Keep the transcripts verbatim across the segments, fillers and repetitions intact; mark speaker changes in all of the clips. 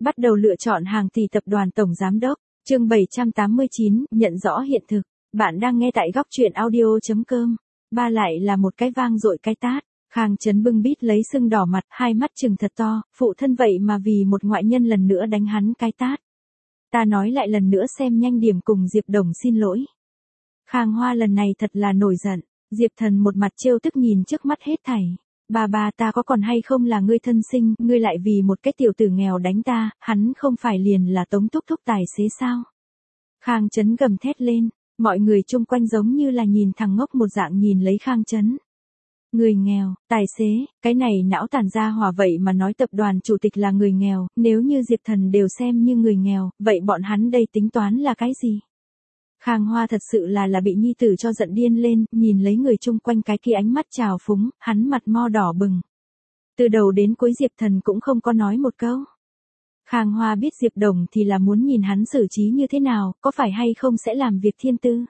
Speaker 1: Bắt đầu lựa chọn hàng tỷ tập đoàn tổng giám đốc. Chương bảy trăm tám mươi chín, nhận rõ hiện thực. Bạn đang nghe tại góc truyện audio chấm com. Ba lại là một cái vang dội cái tát. Khang Chấn bưng bít lấy sưng đỏ mặt, hai mắt trừng thật to, phụ thân vậy mà vì một ngoại nhân lần nữa đánh hắn cái tát. Ta nói lại lần nữa xem nhanh điểm cùng Diệp Đồng xin lỗi. Khang Hoa lần này thật là nổi giận. Diệp Thần một mặt trêu tức nhìn trước mắt hết thảy. Bà bà ta có còn hay không là ngươi thân sinh, ngươi lại vì một cái tiểu tử nghèo đánh ta, hắn không phải liền là Tống Thúc Thúc tài xế sao? Khang Chấn gầm thét lên, mọi người chung quanh giống như là nhìn thằng ngốc một dạng nhìn lấy Khang Chấn. Người nghèo, tài xế, cái này não tàn ra hòa vậy mà nói tập đoàn chủ tịch là người nghèo, nếu như Diệp Thần đều xem như người nghèo, vậy bọn hắn đây tính toán là cái gì? Khang Hoa thật sự là là bị nhi tử cho giận điên lên, nhìn lấy người chung quanh cái kia ánh mắt trào phúng, hắn mặt mo đỏ bừng. Từ đầu đến cuối Diệp Thần cũng không có nói một câu. Khang Hoa biết Diệp Đồng thì là muốn nhìn hắn xử trí như thế nào, có phải hay không sẽ làm việc thiên tư.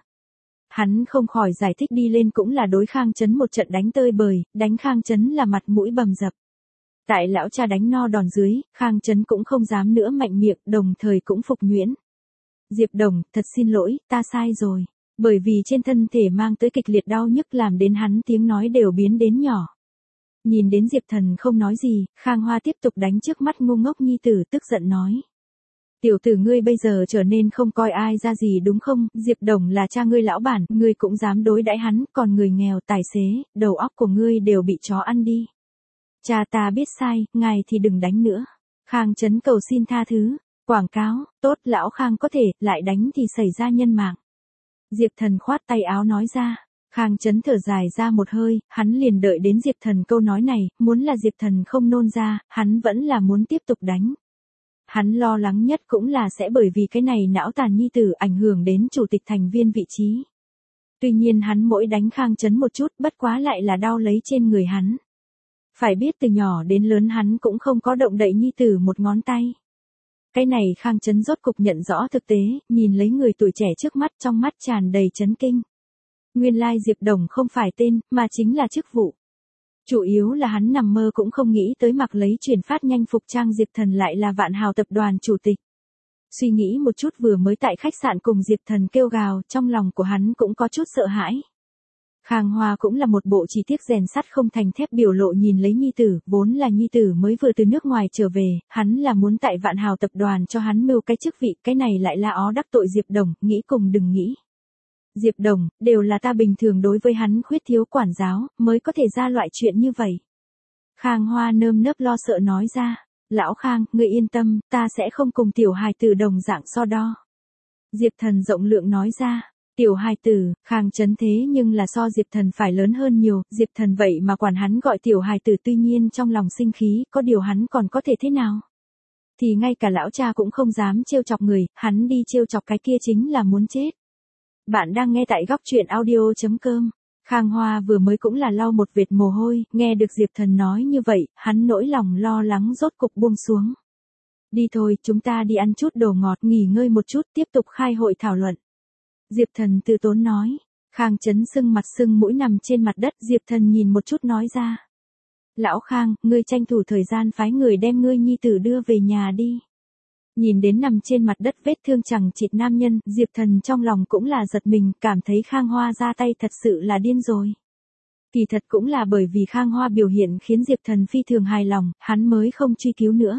Speaker 1: Hắn không khỏi giải thích đi lên cũng là đối Khang Chấn một trận đánh tơi bời, đánh Khang Chấn là mặt mũi bầm dập. Tại lão cha đánh no đòn dưới, Khang Chấn cũng không dám nữa mạnh miệng, đồng thời cũng phục nhuyễn. Diệp Đồng, thật xin lỗi, ta sai rồi. Bởi vì trên thân thể mang tới kịch liệt đau nhức làm đến hắn tiếng nói đều biến đến nhỏ. Nhìn đến Diệp Thần không nói gì, Khang Hoa tiếp tục đánh trước mắt ngu ngốc nhi tử tức giận nói. Tiểu tử ngươi bây giờ trở nên không coi ai ra gì đúng không, Diệp Đồng là cha ngươi lão bản, ngươi cũng dám đối đãi hắn, còn người nghèo tài xế, đầu óc của ngươi đều bị chó ăn đi. Cha ta biết sai, ngài thì đừng đánh nữa. Khang Chấn cầu xin tha thứ. Quảng cáo, tốt lão Khang có thể, lại đánh thì xảy ra nhân mạng. Diệp Thần khoát tay áo nói ra. Khang Chấn thở dài ra một hơi, hắn liền đợi đến Diệp Thần câu nói này, muốn là Diệp Thần không nôn ra, hắn vẫn là muốn tiếp tục đánh. Hắn lo lắng nhất cũng là sẽ bởi vì cái này não tàn nhi tử ảnh hưởng đến chủ tịch thành viên vị trí. Tuy nhiên hắn mỗi đánh Khang Chấn một chút bất quá lại là đau lấy trên người hắn. Phải biết từ nhỏ đến lớn hắn cũng không có động đậy nhi tử một ngón tay. Cái này Khang Chấn rốt cục nhận rõ thực tế, nhìn lấy người tuổi trẻ trước mắt trong mắt tràn đầy chấn kinh. Nguyên lai Diệp Đồng không phải tên, mà chính là chức vụ. Chủ yếu là hắn nằm mơ cũng không nghĩ tới mặc lấy chuyển phát nhanh phục trang Diệp Thần lại là Vạn Hào tập đoàn chủ tịch. Suy nghĩ một chút vừa mới tại khách sạn cùng Diệp Thần kêu gào, trong lòng của hắn cũng có chút sợ hãi. Khang Hoa cũng là một bộ chi tiết rèn sắt không thành thép biểu lộ nhìn lấy nhi tử, vốn là nhi tử mới vừa từ nước ngoài trở về, hắn là muốn tại Vạn Hào tập đoàn cho hắn mưu cái chức vị, cái này lại là ó đắc tội Diệp Đồng, nghĩ cùng đừng nghĩ. Diệp Đồng, đều là ta bình thường đối với hắn khuyết thiếu quản giáo, mới có thể ra loại chuyện như vậy. Khang Hoa nơm nớp lo sợ nói ra, lão Khang, ngươi yên tâm, ta sẽ không cùng tiểu hài tử đồng dạng so đo. Diệp Thần rộng lượng nói ra. Tiểu hài tử, Khang Chấn thế nhưng là so Diệp Thần phải lớn hơn nhiều, Diệp Thần vậy mà quản hắn gọi tiểu hài tử tuy nhiên trong lòng sinh khí, có điều hắn còn có thể thế nào? Thì ngay cả lão cha cũng không dám trêu chọc người, hắn đi trêu chọc cái kia chính là muốn chết. Bạn đang nghe tại góc truyện audio chấm com. Khang Hoa vừa mới cũng là lau một vệt mồ hôi, nghe được Diệp Thần nói như vậy, hắn nỗi lòng lo lắng rốt cục buông xuống. Đi thôi, chúng ta đi ăn chút đồ ngọt, nghỉ ngơi một chút, tiếp tục khai hội thảo luận. Diệp Thần từ tốn nói. Khang Chấn sưng mặt sưng mũi nằm trên mặt đất, Diệp Thần nhìn một chút nói ra. Lão Khang, ngươi tranh thủ thời gian phái người đem ngươi nhi tử đưa về nhà đi. Nhìn đến nằm trên mặt đất vết thương chẳng chịt nam nhân, Diệp Thần trong lòng cũng là giật mình, cảm thấy Khang Hoa ra tay thật sự là điên rồi. Kỳ thật cũng là bởi vì Khang Hoa biểu hiện khiến Diệp Thần phi thường hài lòng, hắn mới không truy cứu nữa.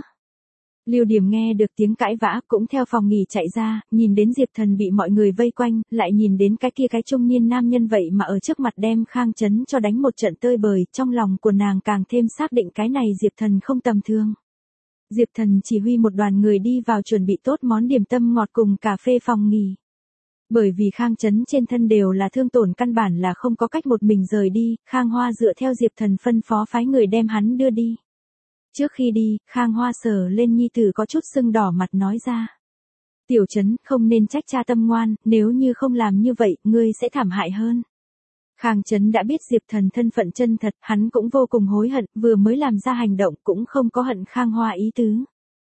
Speaker 1: Lưu Điểm nghe được tiếng cãi vã cũng theo phòng nghỉ chạy ra, nhìn đến Diệp Thần bị mọi người vây quanh, lại nhìn đến cái kia cái trung niên nam nhân vậy mà ở trước mặt đem Khang Chấn cho đánh một trận tơi bời, trong lòng của nàng càng thêm xác định cái này Diệp Thần không tầm thường. Diệp Thần chỉ huy một đoàn người đi vào chuẩn bị tốt món điểm tâm ngọt cùng cà phê phòng nghỉ. Bởi vì Khang Chấn trên thân đều là thương tổn căn bản là không có cách một mình rời đi, Khang Hoa dựa theo Diệp Thần phân phó phái người đem hắn đưa đi. Trước khi đi, Khang Hoa sờ lên nhi tử có chút sưng đỏ mặt nói ra. Tiểu Chấn, không nên trách cha tâm ngoan, nếu như không làm như vậy, ngươi sẽ thảm hại hơn. Khang Chấn đã biết Diệp Thần thân phận chân thật, hắn cũng vô cùng hối hận, vừa mới làm ra hành động cũng không có hận Khang Hoa ý tứ.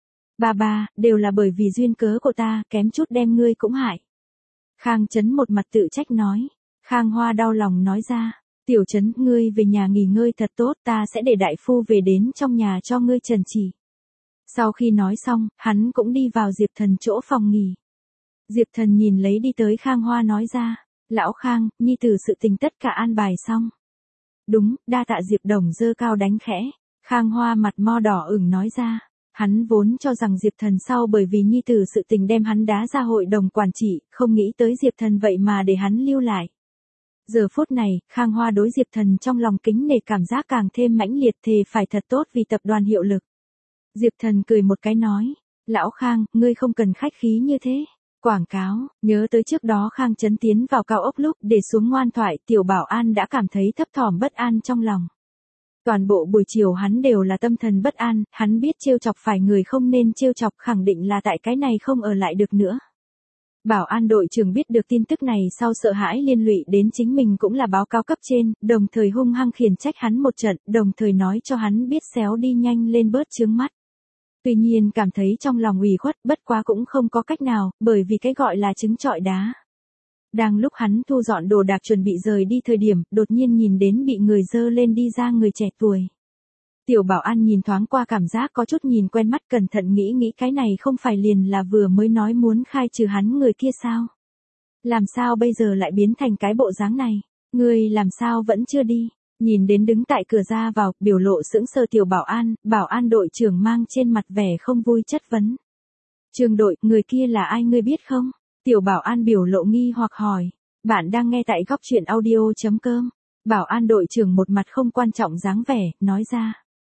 Speaker 1: Ba ba, đều là bởi vì duyên cớ của ta, kém chút đem ngươi cũng hại. Khang Chấn một mặt tự trách nói. Khang Hoa đau lòng nói ra. Tiểu Chấn, ngươi về nhà nghỉ ngơi thật tốt, ta sẽ để đại phu về đến trong nhà cho ngươi trần chỉ. Sau khi nói xong, hắn cũng đi vào Diệp Thần chỗ phòng nghỉ. Diệp Thần nhìn lấy đi tới Khang Hoa nói ra, lão Khang, nhi tử sự tình tất cả an bài xong. Đúng, đa tạ Diệp Đồng giơ cao đánh khẽ. Khang Hoa mặt mo đỏ ửng nói ra, hắn vốn cho rằng Diệp Thần sau bởi vì nhi tử sự tình đem hắn đá ra hội đồng quản trị, không nghĩ tới Diệp Thần vậy mà để hắn lưu lại. Giờ phút này, Khang Hoa đối Diệp Thần trong lòng kính nể cảm giác càng thêm mãnh liệt, thề phải thật tốt vì tập đoàn hiệu lực. Diệp Thần cười một cái nói, lão Khang, ngươi không cần khách khí như thế. Quảng cáo, nhớ tới trước đó Khang Chấn tiến vào cao ốc lúc để xuống ngoan thoại, Tiểu Bảo An đã cảm thấy thấp thỏm bất an trong lòng. Toàn bộ buổi chiều hắn đều là tâm thần bất an, hắn biết trêu chọc phải người không nên trêu chọc, khẳng định là tại cái này không ở lại được nữa. Bảo an đội trưởng biết được tin tức này sau sợ hãi liên lụy đến chính mình cũng là báo cáo cấp trên, đồng thời hung hăng khiển trách hắn một trận, đồng thời nói cho hắn biết xéo đi nhanh lên bớt chướng mắt. Tuy nhiên cảm thấy trong lòng ủy khuất, bất quá cũng không có cách nào, bởi vì cái gọi là trứng trọi đá. Đang lúc hắn thu dọn đồ đạc chuẩn bị rời đi thời điểm, đột nhiên nhìn đến bị người dơ lên đi ra người trẻ tuổi. Tiểu Bảo An nhìn thoáng qua cảm giác có chút nhìn quen mắt, cẩn thận nghĩ nghĩ cái này không phải liền là vừa mới nói muốn khai trừ hắn người kia sao? Làm sao bây giờ lại biến thành cái bộ dáng này? Người làm sao vẫn chưa đi? Nhìn đến đứng tại cửa ra vào, biểu lộ sững sờ Tiểu Bảo An, Bảo An đội trưởng mang trên mặt vẻ không vui chất vấn. Trương đội, người kia là ai ngươi biết không? Tiểu Bảo An biểu lộ nghi hoặc hỏi. Bạn đang nghe tại góc truyện audio chấm com. Bảo An đội trưởng một mặt không quan trọng dáng vẻ, nói ra.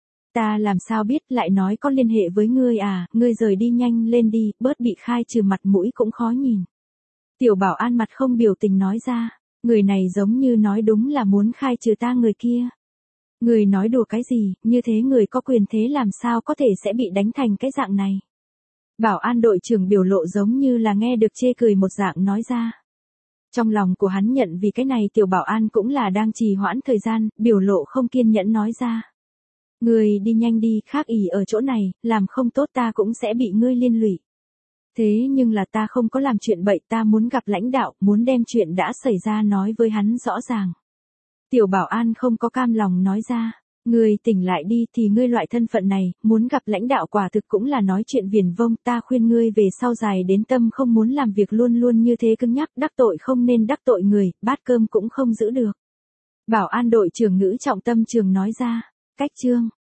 Speaker 1: Ta làm sao biết, lại nói có liên hệ với ngươi à, ngươi rời đi nhanh lên đi, bớt bị khai trừ mặt mũi cũng khó nhìn. Tiểu Bảo An mặt không biểu tình nói ra, người này giống như nói đúng là muốn khai trừ ta người kia. Người nói đùa cái gì, như thế người có quyền thế làm sao có thể sẽ bị đánh thành cái dạng này. Bảo An đội trưởng biểu lộ giống như là nghe được chê cười một dạng nói ra. Trong lòng của hắn nhận vì cái này Tiểu Bảo An cũng là đang trì hoãn thời gian, biểu lộ không kiên nhẫn nói ra. Ngươi đi nhanh đi, khác ỷ ở chỗ này, làm không tốt ta cũng sẽ bị ngươi liên lụy. Thế nhưng là ta không có làm chuyện bậy, ta muốn gặp lãnh đạo, muốn đem chuyện đã xảy ra nói với hắn rõ ràng. Tiểu Bảo An không có cam lòng nói ra, ngươi tỉnh lại đi, thì ngươi loại thân phận này, muốn gặp lãnh đạo quả thực cũng là nói chuyện viển vông, ta khuyên ngươi về sau dài đến tâm không muốn làm việc luôn luôn như thế cứng nhắc, đắc tội không nên đắc tội người, bát cơm cũng không giữ được. Bảo An đội trưởng ngữ trọng tâm trường nói ra, cách chương.